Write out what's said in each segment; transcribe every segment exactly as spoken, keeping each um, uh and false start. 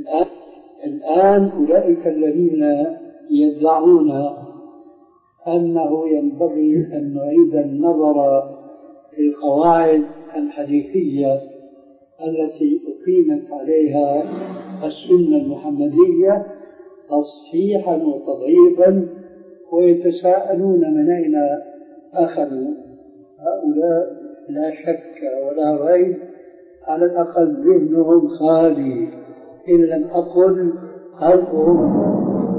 الآن أولئك الذين يدعون أنه ينبغي أن نعيد النظر في القواعد الحديثية التي أقيمت عليها السنة المحمدية تصحيحا وتضعيفا، ويتساءلون من أين أخذوا هؤلاء. لا شك ولا ريب على الأقل ذهنهم خالي، إن لم أقل قلبهم،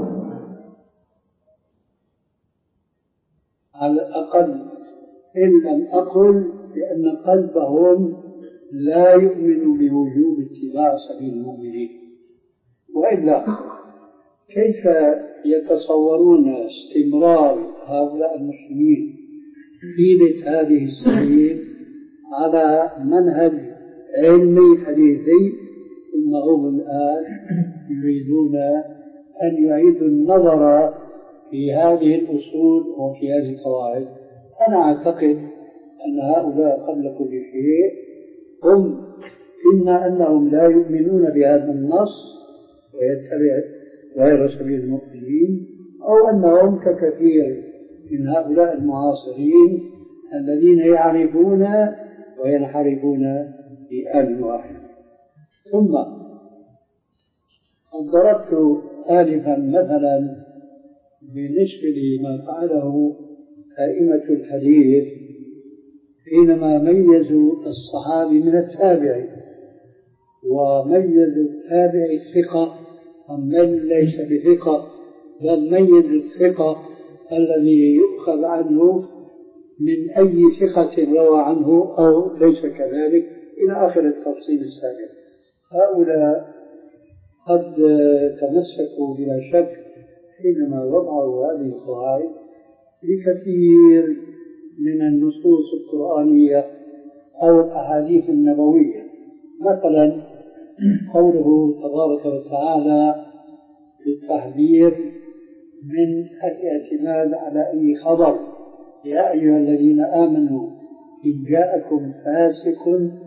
على الأقل إن لم أقل بأن قلبهم لا يؤمن بوجوب اتباع سبيل المؤمنين. وإلا كيف يتصورون استمرار هؤلاء المسلمين في هذه السبيل على منهج علمي حديثي، ثم هم الآن يريدون أن يعيدوا النظر في هذه الأصول وفي هذه القواعد؟ أنا أعتقد أن هؤلاء قبل كل شيء هم إما أنهم لا يؤمنون بهذا النص ويتبع غير سبيل المؤمنين، أو أنهم ككثير من هؤلاء المعاصرين الذين يعرفون وينحرفون بآن واحد. ثم ضربت آلفا مثلا بالنسبة لما فعله أئمة الحديث حينما ميزوا الصحابي من التابعي، وميزوا التابعي الثقة ومن ليس بثقة، بل ميزوا الثقة الذي يؤخذ عنه من أي ثقة روى عنه أو ليس كذلك، إلى آخر التفصيل السابق. هؤلاء قد تمسكوا بلا شك حينما وضعوا هذه القواعد بكثير من النصوص القرآنية أو الأحاديث النبوية. مثلا قوله تبارك وتعالى في التحذير من الاعتماد على أي خبر: يا أيها الذين آمنوا إن جاءكم فاسق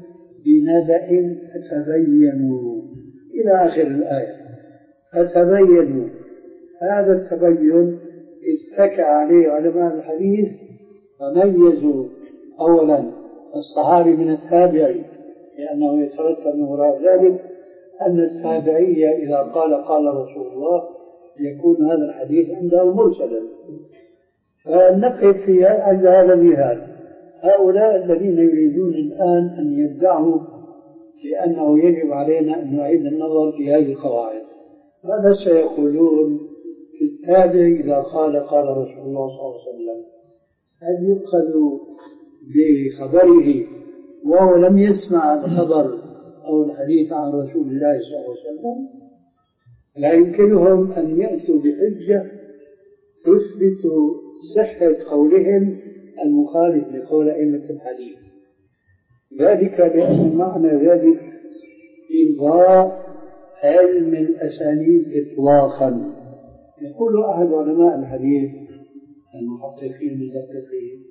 بنبأ فتبينوا، إلى آخر الآية. فتبينوا، هذا التبين اتكى عليه علماء الحديث فميزوا أولا الصحابي من التابعي، لأنه يترتب من وراء ذلك أن التابعية إذا قال قال رسول الله يكون هذا الحديث عنده مرسلا. فنقف في هذا المثال. هؤلاء الذين يريدون الآن أن يدعوا لأنه يجب علينا أن نعيد النظر في هذه القواعد، ماذا سيقولون في التابع إذا قال قال رسول الله صلى الله عليه وسلم؟ هل يؤخذ بخبره وهو لم يسمع الخبر أو الحديث عن رسول الله صلى الله عليه وسلم؟ لا يمكنهم أن يأتوا بحجة تثبت صحة قولهم المخالف لقول أئمة الحديث. ذلك لأن معنى ذلك إلغاء علم الأسانيد إطلاقا. يقول أحد علماء الحديث المحققين المدققين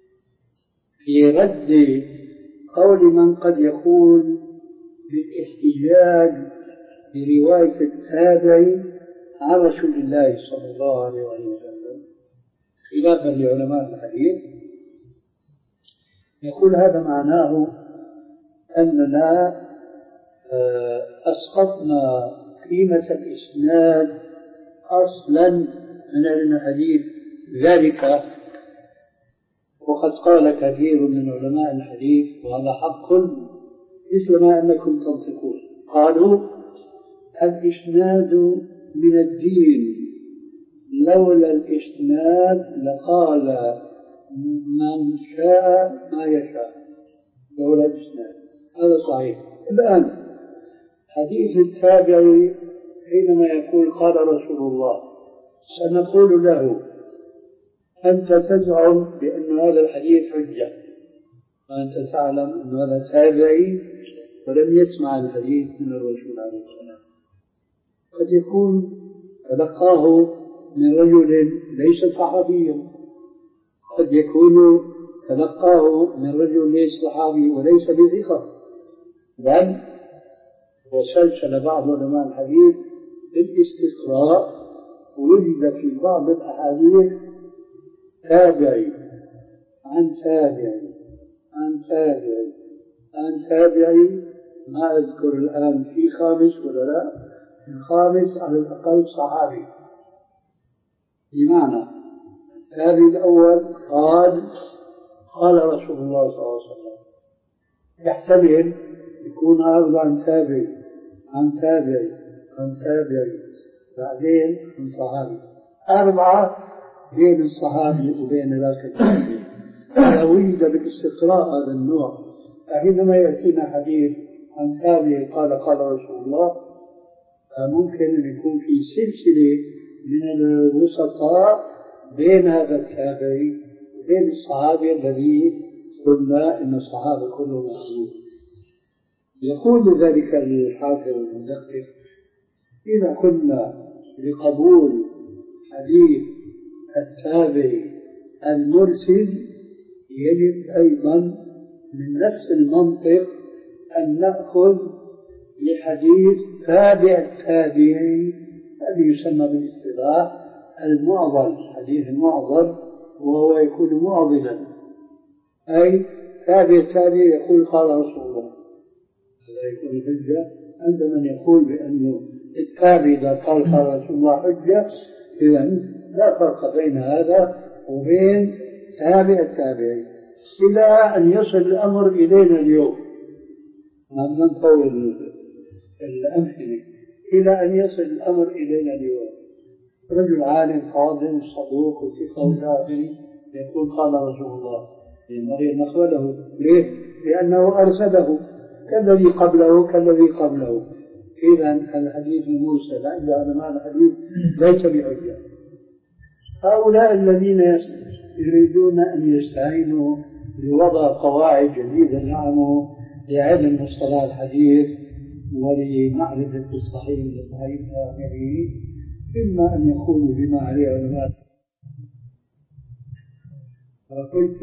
في رد قول من قد يقول بالاحتجاج برواية التابعي عن رسول الله صلى الله عليه وسلم خلافا لعلماء الحديث، يقول هذا معناه أننا أسقطنا قيمة الإسناد أصلا من علم الحديث. ذلك وقد قال كثير من علماء الحديث وهذا حق مثل ما أنكم تنطقون، قالوا الإسناد من الدين، لولا الإسناد لقال من شاء ما يشاء لولا الإسناد. هذا صحيح. الآن حديث التابعي حينما يقول قال رسول الله سنقول له أنت تزعم بأن هذا الحديث حجة، وأنت تعلم أن هذا تابعي ولم يسمع الحديث من الرسول عليه السلام. قد يكون تلقاه من رجل ليس صحابيا، قد يكون تلقاه من رجل ليس صحابي وليس بثقة، بل وسلسل بعض علماء الحديث بالاستقراء، وجد في بعض الأحاديث تابعي عن تابعي عن تابعي عن تابعي، ما أذكر الآن في خامس ولا لا، الخامس على الأقل صحابي، بمعنى التابعي الأول قال قال رسول الله صلى الله عليه وسلم، يحتمل يكون هذا عن تابعي عن تابعي عن تابعي بعدين عن صحابي، أربعة بين الصحابي وبين ذاك التابعي. إذا وجد بالاستقراء هذا النوع، فحينما يأتينا حديث عن تابعي قال قال رسول الله، ممكن أن يكون في سلسلة من الوسطاء بين هذا التابعي وبين الصحابي الذي قلنا إن الصحابة كلهم مخلوق. يقول ذلك الحافظ المدقق: إذا قلنا لقبول حديث التابعي المرسل، يجب أيضا من نفس المنطق أن نأخذ لحديث تابع التابعي الذي يسمى بالاصطلاح المعضل، حديث المعضل، وهو يكون معضلا، أي تابع التابع يقول قال رسول الله. هذا يكون حجة عند من يقول بأنه التابع إذا قال قال رسول الله حجة، إذن لا فرق بين هذا وبين تابع التابعي، إلى أن يصل الأمر إلينا اليوم. ما نطول الأمثلة، إلى أن يصل الأمر إلينا اليوم. رجل عالم فاضل صدوق وثقة وكافر يقول قال رسول الله، ينبغي أن نقبله. ليه؟ لأنه أرسله كالذي قبله كالذي قبله. إذن الحديث المرسل عند علماء الحديث ليس بحجة. هؤلاء الذين يريدون أن يستعينوا بوضع قواعد جديدة نعمه لعلم مصطلح الحديث ولمعرفة الصحيح والضعيف آخره، إما أن يقولوا بما عليه علماء. فقلت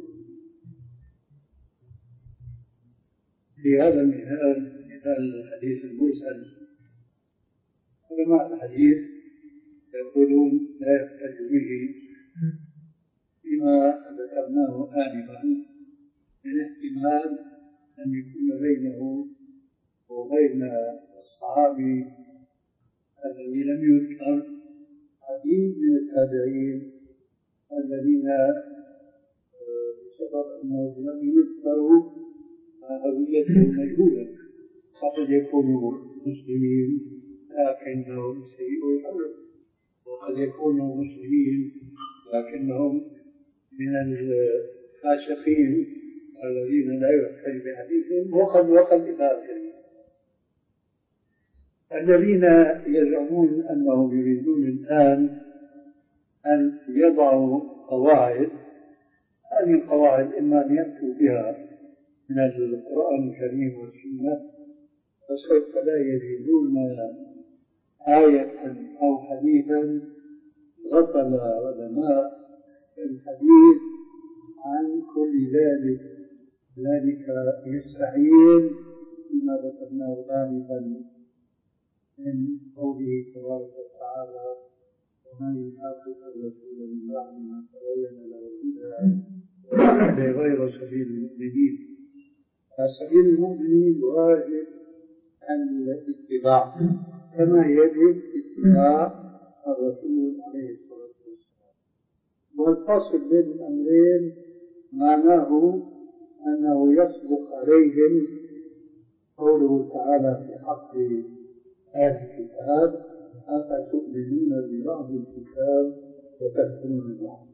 في هذا المثال، مثال الحديث المرسل، علماء الحديث يقولون لا يحتج به بما ذكرناه آنفا من احتمال أن يكون بينه وبين الصحابي الذي لم يذكر عديد من التابعين الذين بسبب أنهم لم يذكروا هويتهم مجهولة، قد يكونوا مسلمين لكنهم سيئوا الحفظ، وقد يكونوا مسلمين لكنهم من الفاسقين الذين لا يحتج بحديثهم، وقد وقد إلى آخره. الذين يزعمون أنهم يريدون الآن أن يضعوا قواعد، هذه القواعد إما أن يأتوا بها من القرآن الكريم والسنة، فسوف لا يجدون آية أو حديثا غفل علماء الحديث عن كل ذلك. ذلك يستعين بما ذكرناه آنفا من قوله تبارك وتعالى: ومن يحاقق الرسول من بعد ما تبين له الهدى ويتبع غير سبيل المؤمنين. فسبيل المؤمنين واجب الاتباع كما يجب اتباع الرسول عليه الصلاة والسلام. والفصل بين الأمرين معناه أنه يصدق عليهم قوله تعالى في حق أهل الكتاب: أفتؤمنون ببعض الكتاب وتكفرون ببعض.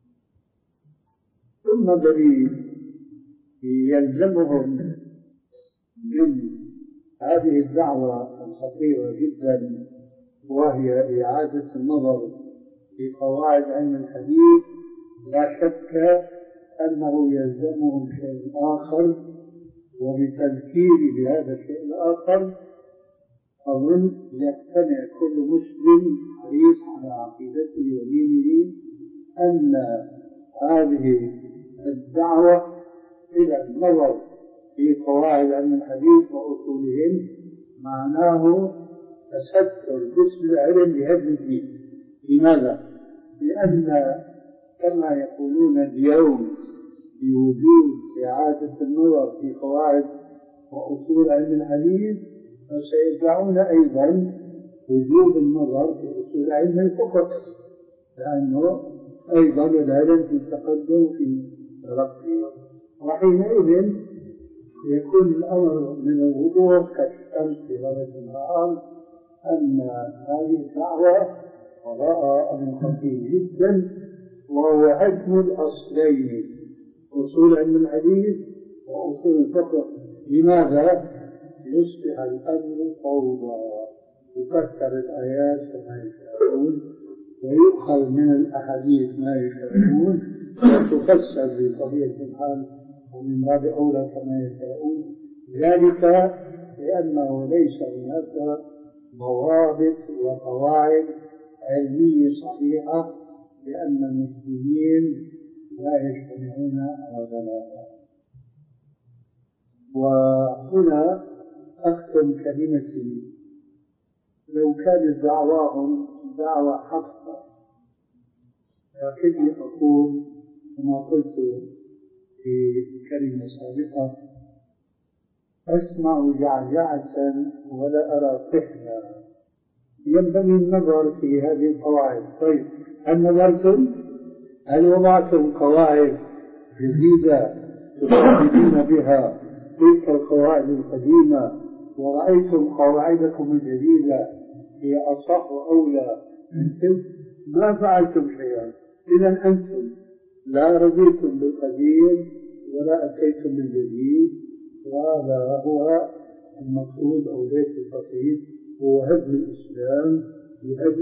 ثم الذي يلزمهم من هذه الدعوة الخطيرة جدا، وهي إعادة النظر في قواعد علم الحديث، لا شك أنه يلزمهم شيء آخر، وبتذكير بهذا الشيء الآخر أظن يقتنع كل مسلم حريص على عقيدته ودينه أن هذه الدعوة إلى النظر في قواعد علم الحديث وأصولهم معناه تستر باسم العلم بهدم الدين. لماذا؟ لأن كما يقولون اليوم بوجود إعادة النظر في قواعد وأصول علم الحديث، فسيدعون أيضا وجود النظر في أصول علم الفقه، لأنه أيضا العلم في تقدم في رأسه، وحينئذ يكون الأمر من الوضوح كالشمس في غرب النهار أن هذه الدعوة وراء أمر خطير جدا، وهو هدم الأصلين، أصول علم الحديث وأصول الفقه. لماذا؟ يصبح الأمر فوضى، يكثر الآيات كما يشاءون ويؤخذ من الأحاديث ما يشاءون وتفسر بطبيعة الحال ومن باب أولى كما يشاءون، ذلك لأنه ليس هناك ضوابط وقواعد علمية صحيحة، لأن المسلمين لا يجتمعون على ضلالة. وهنا أختم كلمتي، لو كانت دعواهم دعوة حقا لكني أقول كما قلت في كلمة سابقة: أسمع جعجعة ولا أرى طفلا. ينبغي النظر في هذه القواعد. طيب، هل نظرتم؟ هل وضعتم قواعد جديدة تستفيدون بها تلك القواعد القديمة ورأيتم قواعدكم الجديدة هي أصح وأولى من تلك؟ ما فعلتم شيئا. إذا أنتم لا رضيتم بالقديم ولا أتيتم بالجديد، وهذا هو المقصود أو ليس القصيد، هو هدم الإسلام بهدم